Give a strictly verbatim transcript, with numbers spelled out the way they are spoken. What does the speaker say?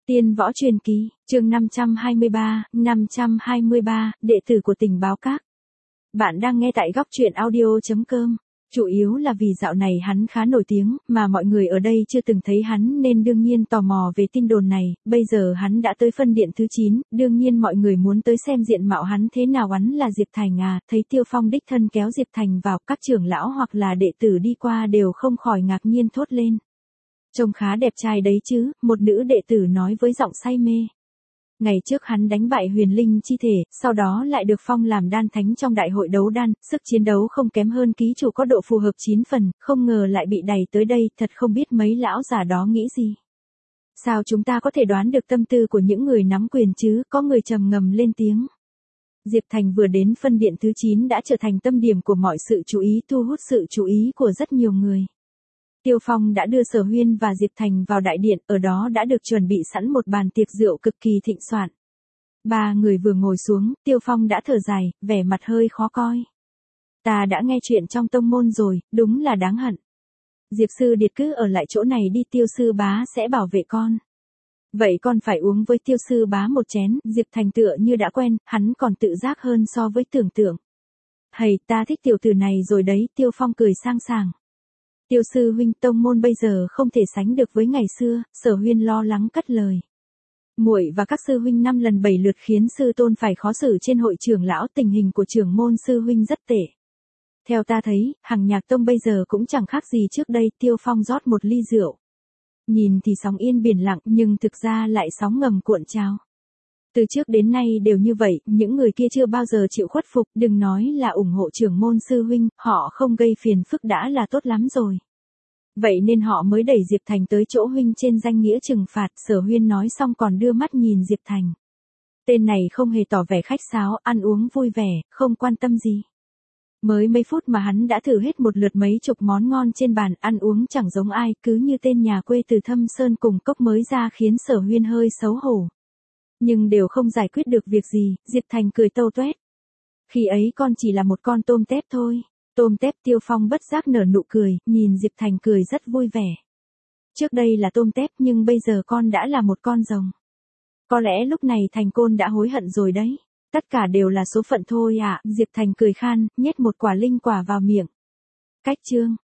Tiên võ truyền kỳ, chương năm trăm hai mươi ba, năm trăm hai mươi ba, đệ tử của tình báo các. Bạn đang nghe tại góc truyện audio chấm com. Chủ yếu là vì dạo này hắn khá nổi tiếng, mà mọi người ở đây chưa từng thấy hắn nên đương nhiên tò mò về tin đồn này. Bây giờ hắn đã tới phân điện thứ chín, đương nhiên mọi người muốn tới xem diện mạo hắn thế nào. Hắn là Diệp Thành à, thấy Tiêu Phong đích thân kéo Diệp Thành vào, các trưởng lão hoặc là đệ tử đi qua đều không khỏi ngạc nhiên thốt lên. Trông khá đẹp trai đấy chứ, một nữ đệ tử nói với giọng say mê. Ngày trước hắn đánh bại huyền linh chi thể, sau đó lại được phong làm đan thánh trong đại hội đấu đan, sức chiến đấu không kém hơn ký chủ có độ phù hợp chín phần, không ngờ lại bị đày tới đây, thật không biết mấy lão già đó nghĩ gì. Sao chúng ta có thể đoán được tâm tư của những người nắm quyền chứ, có người trầm ngâm lên tiếng. Diệp Thành vừa đến phân điện thứ chín đã trở thành tâm điểm của mọi sự chú ý, thu hút sự chú ý của rất nhiều người. Tiêu Phong đã đưa Sở Huyên và Diệp Thành vào đại điện, ở đó đã được chuẩn bị sẵn một bàn tiệc rượu cực kỳ thịnh soạn. Ba người vừa ngồi xuống, Tiêu Phong đã thở dài, vẻ mặt hơi khó coi. Ta đã nghe chuyện trong tông môn rồi, đúng là đáng hận. Diệp sư điệt cứ ở lại chỗ này đi, Tiêu sư bá sẽ bảo vệ con. Vậy con phải uống với Tiêu sư bá một chén, Diệp Thành tựa như đã quen, hắn còn tự giác hơn so với tưởng tượng. Hầy, ta thích tiểu tử này rồi đấy, Tiêu Phong cười sang sảng. Tiêu sư huynh, tông môn bây giờ không thể sánh được với ngày xưa, Sở Huyên lo lắng cất lời. Muội và các sư huynh năm lần bảy lượt khiến sư tôn phải khó xử trên hội trưởng lão, tình hình của trưởng môn sư huynh rất tệ. Theo ta thấy, Hằng Nhạc Tông bây giờ cũng chẳng khác gì trước đây. Tiêu Phong rót một ly rượu. Nhìn thì sóng yên biển lặng, nhưng thực ra lại sóng ngầm cuộn trào. Từ trước đến nay đều như vậy, những người kia chưa bao giờ chịu khuất phục, đừng nói là ủng hộ trưởng môn sư huynh, họ không gây phiền phức đã là tốt lắm rồi. Vậy nên họ mới đẩy Diệp Thành tới chỗ huynh trên danh nghĩa trừng phạt. Sở Huyên nói xong còn đưa mắt nhìn Diệp Thành. Tên này không hề tỏ vẻ khách sáo, ăn uống vui vẻ, không quan tâm gì. Mới mấy phút mà hắn đã thử hết một lượt mấy chục món ngon trên bàn, ăn uống chẳng giống ai, cứ như tên nhà quê từ Thâm Sơn cùng cốc mới ra, khiến Sở Huyên hơi xấu hổ. Nhưng đều không giải quyết được việc gì, Diệp Thành cười tâu tuét. Khi ấy con chỉ là một con tôm tép thôi. Tôm tép, Tiêu Phong bất giác nở nụ cười, nhìn Diệp Thành cười rất vui vẻ. Trước đây là tôm tép nhưng bây giờ con đã là một con rồng. Có lẽ lúc này Thành Côn đã hối hận rồi đấy. Tất cả đều là số phận thôi ạ, à. Diệp Thành cười khan, nhét một quả linh quả vào miệng. Cách chương.